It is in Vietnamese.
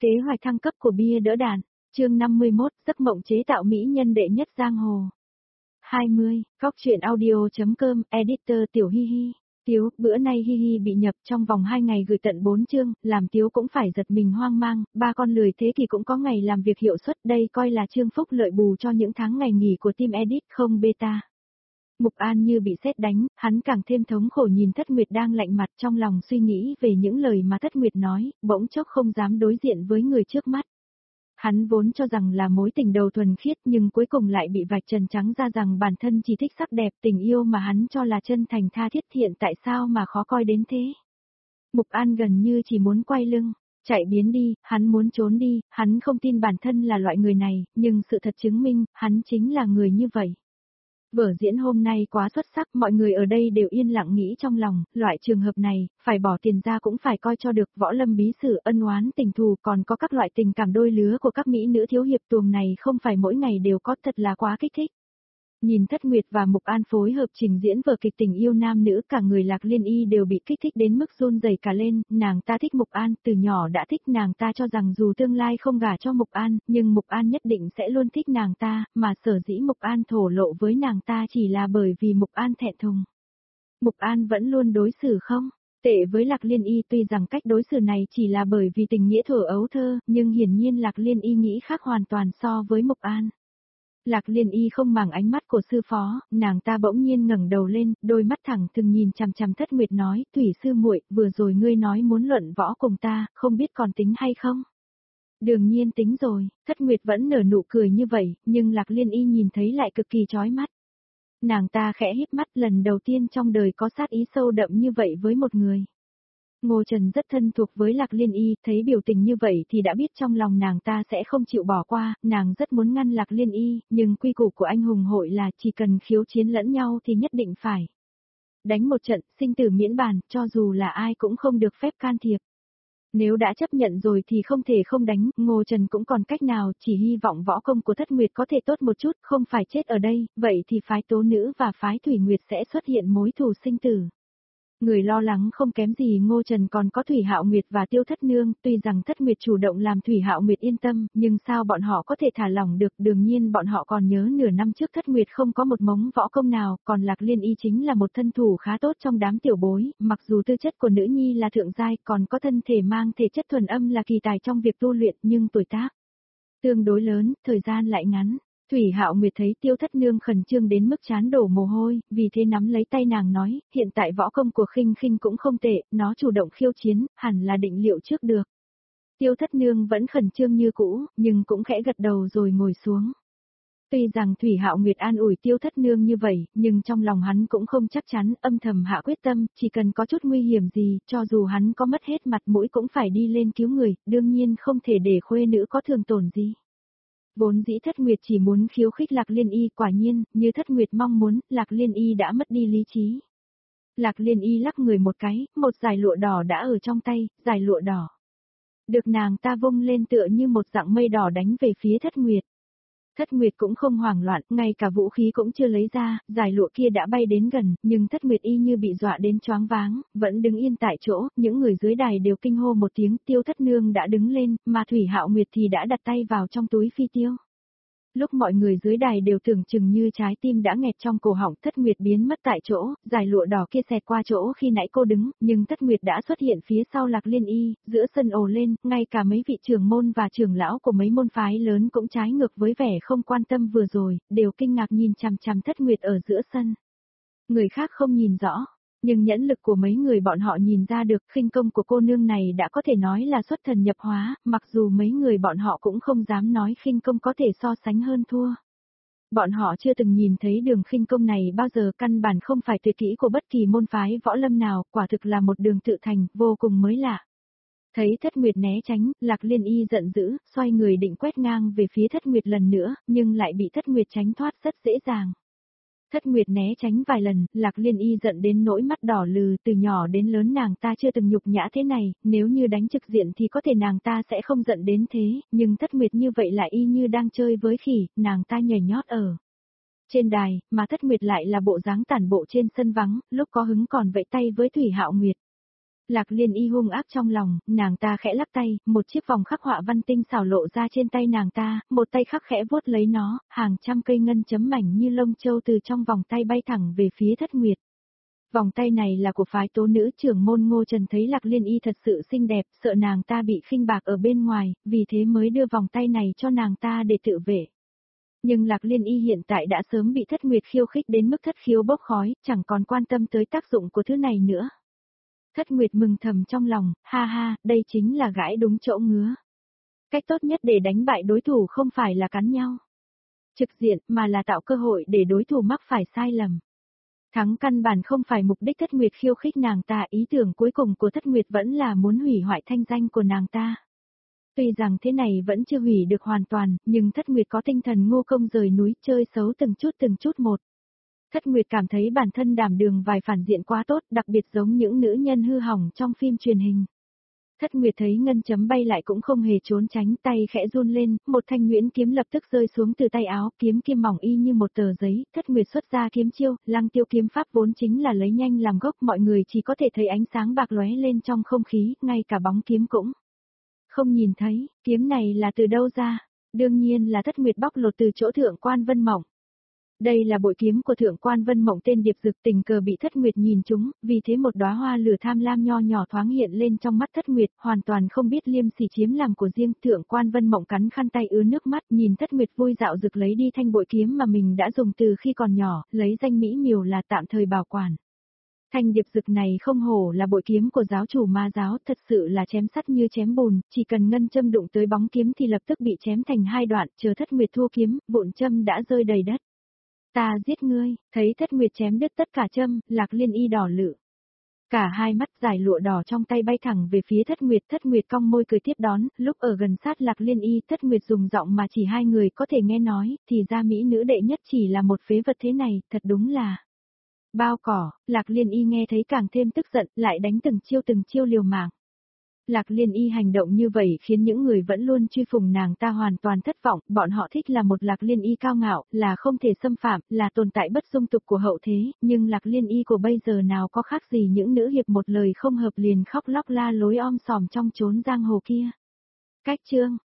Kế hoạch thăng cấp của bia đỡ đạn, chương 51, giấc mộng chế tạo mỹ nhân đệ nhất giang hồ. 20, Góc truyện audio.com, editor Tiểu Hi Hi. Tiếu, bữa nay Hi Hi bị nhập trong vòng 2 ngày gửi tận 4 chương, làm Tiếu cũng phải giật mình hoang mang, ba con lười thế kỷ cũng có ngày làm việc hiệu suất, đây coi là chương phúc lợi bù cho những tháng ngày nghỉ của team edit không beta. Mục An như bị sét đánh, hắn càng thêm thống khổ nhìn Thất Nguyệt đang lạnh mặt trong lòng suy nghĩ về những lời mà Thất Nguyệt nói, bỗng chốc không dám đối diện với người trước mắt. Hắn vốn cho rằng là mối tình đầu thuần khiết nhưng cuối cùng lại bị vạch trần trắng ra rằng bản thân chỉ thích sắc đẹp, tình yêu mà hắn cho là chân thành tha thiết hiện tại sao mà khó coi đến thế. Mục An gần như chỉ muốn quay lưng, chạy biến đi, hắn muốn trốn đi, hắn không tin bản thân là loại người này, nhưng sự thật chứng minh, hắn chính là người như vậy. Vở diễn hôm nay quá xuất sắc, mọi người ở đây đều yên lặng nghĩ trong lòng, loại trường hợp này, phải bỏ tiền ra cũng phải coi cho được võ lâm bí sử ân oán tình thù còn có các loại tình cảm đôi lứa của các mỹ nữ thiếu hiệp tuồng này không phải mỗi ngày đều có thật là quá kích thích. Nhìn Thất Nguyệt và Mục An phối hợp trình diễn vở kịch tình yêu nam nữ cả người Lạc Liên Y đều bị kích thích đến mức run rẩy cả lên, nàng ta thích Mục An, từ nhỏ đã thích nàng ta cho rằng dù tương lai không gả cho Mục An, nhưng Mục An nhất định sẽ luôn thích nàng ta, mà sở dĩ Mục An thổ lộ với nàng ta chỉ là bởi vì Mục An thẹn thùng. Mục An vẫn luôn đối xử không tệ với Lạc Liên Y, tuy rằng cách đối xử này chỉ là bởi vì tình nghĩa thuở ấu thơ, nhưng hiển nhiên Lạc Liên Y nghĩ khác hoàn toàn so với Mục An. Lạc Liên Y không màng ánh mắt của sư phó, nàng ta bỗng nhiên ngẩng đầu lên, đôi mắt thẳng thừng nhìn chằm chằm Thất Nguyệt nói, Thủy sư muội, vừa rồi ngươi nói muốn luận võ cùng ta, không biết còn tính hay không? Đương nhiên tính rồi, Thất Nguyệt vẫn nở nụ cười như vậy, nhưng Lạc Liên Y nhìn thấy lại cực kỳ chói mắt. Nàng ta khẽ híp mắt, lần đầu tiên trong đời có sát ý sâu đậm như vậy với một người. Ngô Trần rất thân thuộc với Lạc Liên Y, thấy biểu tình như vậy thì đã biết trong lòng nàng ta sẽ không chịu bỏ qua, nàng rất muốn ngăn Lạc Liên Y, nhưng quy củ của anh hùng hội là chỉ cần khiếu chiến lẫn nhau thì nhất định phải đánh một trận, sinh tử miễn bàn, cho dù là ai cũng không được phép can thiệp. Nếu đã chấp nhận rồi thì không thể không đánh, Ngô Trần cũng còn cách nào, chỉ hy vọng võ công của Thất Nguyệt có thể tốt một chút, không phải chết ở đây, vậy thì phái Tố Nữ và phái Thủy Nguyệt sẽ xuất hiện mối thù sinh tử. Người lo lắng không kém gì Ngô Trần còn có Thủy Hạo Nguyệt và Tiêu Thất Nương, tuy rằng Thất Nguyệt chủ động làm Thủy Hạo Nguyệt yên tâm, nhưng sao bọn họ có thể thả lỏng được, đương nhiên bọn họ còn nhớ nửa năm trước Thất Nguyệt không có một mống võ công nào, còn Lạc Liên Y chính là một thân thủ khá tốt trong đám tiểu bối, mặc dù tư chất của nữ nhi là thượng giai, còn có thân thể mang thể chất thuần âm là kỳ tài trong việc tu luyện, nhưng tuổi tác tương đối lớn, thời gian lại ngắn. Thủy Hạo Nguyệt thấy Tiêu Thất Nương khẩn trương đến mức trán đổ mồ hôi, vì thế nắm lấy tay nàng nói, hiện tại võ công của Khinh Khinh cũng không tệ, nó chủ động khiêu chiến, hẳn là định liệu trước được. Tiêu Thất Nương vẫn khẩn trương như cũ, nhưng cũng khẽ gật đầu rồi ngồi xuống. Tuy rằng Thủy Hạo Nguyệt an ủi Tiêu Thất Nương như vậy, nhưng trong lòng hắn cũng không chắc chắn, âm thầm hạ quyết tâm, chỉ cần có chút nguy hiểm gì, cho dù hắn có mất hết mặt mũi cũng phải đi lên cứu người, đương nhiên không thể để khuê nữ có thương tổn gì. Vốn dĩ Thất Nguyệt chỉ muốn khiêu khích Lạc Liên Y, quả nhiên, như Thất Nguyệt mong muốn, Lạc Liên Y đã mất đi lý trí. Lạc Liên Y lắc người một cái, một dải lụa đỏ đã ở trong tay, dải lụa đỏ được nàng ta vung lên tựa như một dạng mây đỏ đánh về phía Thất Nguyệt. Thất Nguyệt cũng không hoảng loạn, ngay cả vũ khí cũng chưa lấy ra, dải lụa kia đã bay đến gần, nhưng Thất Nguyệt y như bị dọa đến choáng váng, vẫn đứng yên tại chỗ, những người dưới đài đều kinh hô một tiếng, Tiêu Thất Nương đã đứng lên, mà Thủy Hạo Nguyệt thì đã đặt tay vào trong túi phi tiêu. Lúc mọi người dưới đài đều tưởng chừng như trái tim đã nghẹt trong cổ họng, Thất Nguyệt biến mất tại chỗ, dải lụa đỏ kia xẹt qua chỗ khi nãy cô đứng, nhưng Thất Nguyệt đã xuất hiện phía sau Lạc Liên Y, giữa sân ồ lên, ngay cả mấy vị trưởng môn và trưởng lão của mấy môn phái lớn cũng trái ngược với vẻ không quan tâm vừa rồi, đều kinh ngạc nhìn chằm chằm Thất Nguyệt ở giữa sân. Người khác không nhìn rõ, nhưng nhẫn lực của mấy người bọn họ nhìn ra được, khinh công của cô nương này đã có thể nói là xuất thần nhập hóa, mặc dù mấy người bọn họ cũng không dám nói khinh công có thể so sánh hơn thua. Bọn họ chưa từng nhìn thấy đường khinh công này bao giờ, căn bản không phải tuyệt kỹ của bất kỳ môn phái võ lâm nào, quả thực là một đường tự thành, vô cùng mới lạ. Thấy Thất Nguyệt né tránh, Lạc Liên Y giận dữ, xoay người định quét ngang về phía Thất Nguyệt lần nữa, nhưng lại bị Thất Nguyệt tránh thoát rất dễ dàng. Thất Nguyệt né tránh vài lần, Lạc Liên Y giận đến nỗi mắt đỏ lừ, từ nhỏ đến lớn nàng ta chưa từng nhục nhã thế này, nếu như đánh trực diện thì có thể nàng ta sẽ không giận đến thế, nhưng Thất Nguyệt như vậy lại y như đang chơi với khỉ, nàng ta nhảy nhót ở trên đài, mà Thất Nguyệt lại là bộ dáng tản bộ trên sân vắng, lúc có hứng còn vẫy tay với Thủy Hạo Nguyệt. Lạc Liên Y hung ác trong lòng, nàng ta khẽ lắc tay, một chiếc vòng khắc họa văn tinh xảo lộ ra trên tay nàng ta, một tay khắc khẽ vuốt lấy nó, hàng trăm cây ngân chấm mảnh như lông châu từ trong vòng tay bay thẳng về phía Thất Nguyệt. Vòng tay này là của phái tố nữ trưởng môn Ngô Trần, thấy Lạc Liên Y thật sự xinh đẹp, sợ nàng ta bị khinh bạc ở bên ngoài, vì thế mới đưa vòng tay này cho nàng ta để tự vệ. Nhưng Lạc Liên Y hiện tại đã sớm bị Thất Nguyệt khiêu khích đến mức thất khiếu bốc khói, chẳng còn quan tâm tới tác dụng của thứ này nữa. Thất Nguyệt mừng thầm trong lòng, ha ha, đây chính là gãi đúng chỗ ngứa. Cách tốt nhất để đánh bại đối thủ không phải là cắn nhau trực diện, mà là tạo cơ hội để đối thủ mắc phải sai lầm. Thắng căn bản không phải mục đích Thất Nguyệt khiêu khích nàng ta, ý tưởng cuối cùng của Thất Nguyệt vẫn là muốn hủy hoại thanh danh của nàng ta. Tuy rằng thế này vẫn chưa hủy được hoàn toàn, nhưng Thất Nguyệt có tinh thần ngô công rời núi, chơi xấu từng chút một. Thất Nguyệt cảm thấy bản thân đảm đường vài phản diện quá tốt, đặc biệt giống những nữ nhân hư hỏng trong phim truyền hình. Thất Nguyệt thấy ngân chấm bay lại cũng không hề trốn tránh, tay khẽ run lên, một thanh nhuyễn kiếm lập tức rơi xuống từ tay áo, kiếm kim mỏng y như một tờ giấy. Thất Nguyệt xuất ra kiếm chiêu, Lăng Tiêu kiếm pháp vốn chính là lấy nhanh làm gốc, mọi người chỉ có thể thấy ánh sáng bạc lóe lên trong không khí, ngay cả bóng kiếm cũng không nhìn thấy. Kiếm này là từ đâu ra? Đương nhiên là Thất Nguyệt bóc lột từ chỗ Thượng Quan Vân Mộng. Đây là bội kiếm của Thượng Quan Vân Mộng tên Điệp Dực, tình cờ bị Thất Nguyệt nhìn trúng, vì thế một đóa hoa lửa tham lam nho nhỏ thoáng hiện lên trong mắt Thất Nguyệt, hoàn toàn không biết liêm sỉ chiếm làm của riêng. Thượng Quan Vân Mộng cắn khăn tay ứa nước mắt, nhìn Thất Nguyệt vui dạo dực lấy đi thanh bội kiếm mà mình đã dùng từ khi còn nhỏ, lấy danh mỹ miều là tạm thời bảo quản. Thanh Điệp Dực này không hổ là bội kiếm của giáo chủ Ma giáo, thật sự là chém sắt như chém bùn, chỉ cần ngân châm đụng tới bóng kiếm thì lập tức bị chém thành hai đoạn, chờ Thất Nguyệt thua kiếm, vụn châm đã rơi đầy đất. Ta giết ngươi, thấy Thất Nguyệt chém đứt tất cả châm, Lạc Liên Y đỏ lự. Cả hai mắt dài lụa đỏ trong tay bay thẳng về phía Thất Nguyệt cong môi cười tiếp đón, lúc ở gần sát Lạc Liên Y, Thất Nguyệt dùng giọng mà chỉ hai người có thể nghe nói, thì ra mỹ nữ đệ nhất chỉ là một phế vật thế này, thật đúng là bao cỏ. Lạc Liên Y nghe thấy càng thêm tức giận, lại đánh từng chiêu liều mạng. Lạc Liên Y hành động như vậy khiến những người vẫn luôn truy phùng nàng ta hoàn toàn thất vọng, bọn họ thích là một Lạc Liên Y cao ngạo, là không thể xâm phạm, là tồn tại bất dung tục của hậu thế, nhưng Lạc Liên Y của bây giờ nào có khác gì những nữ hiệp một lời không hợp liền khóc lóc la lối om sòm trong chốn giang hồ kia. Cách chương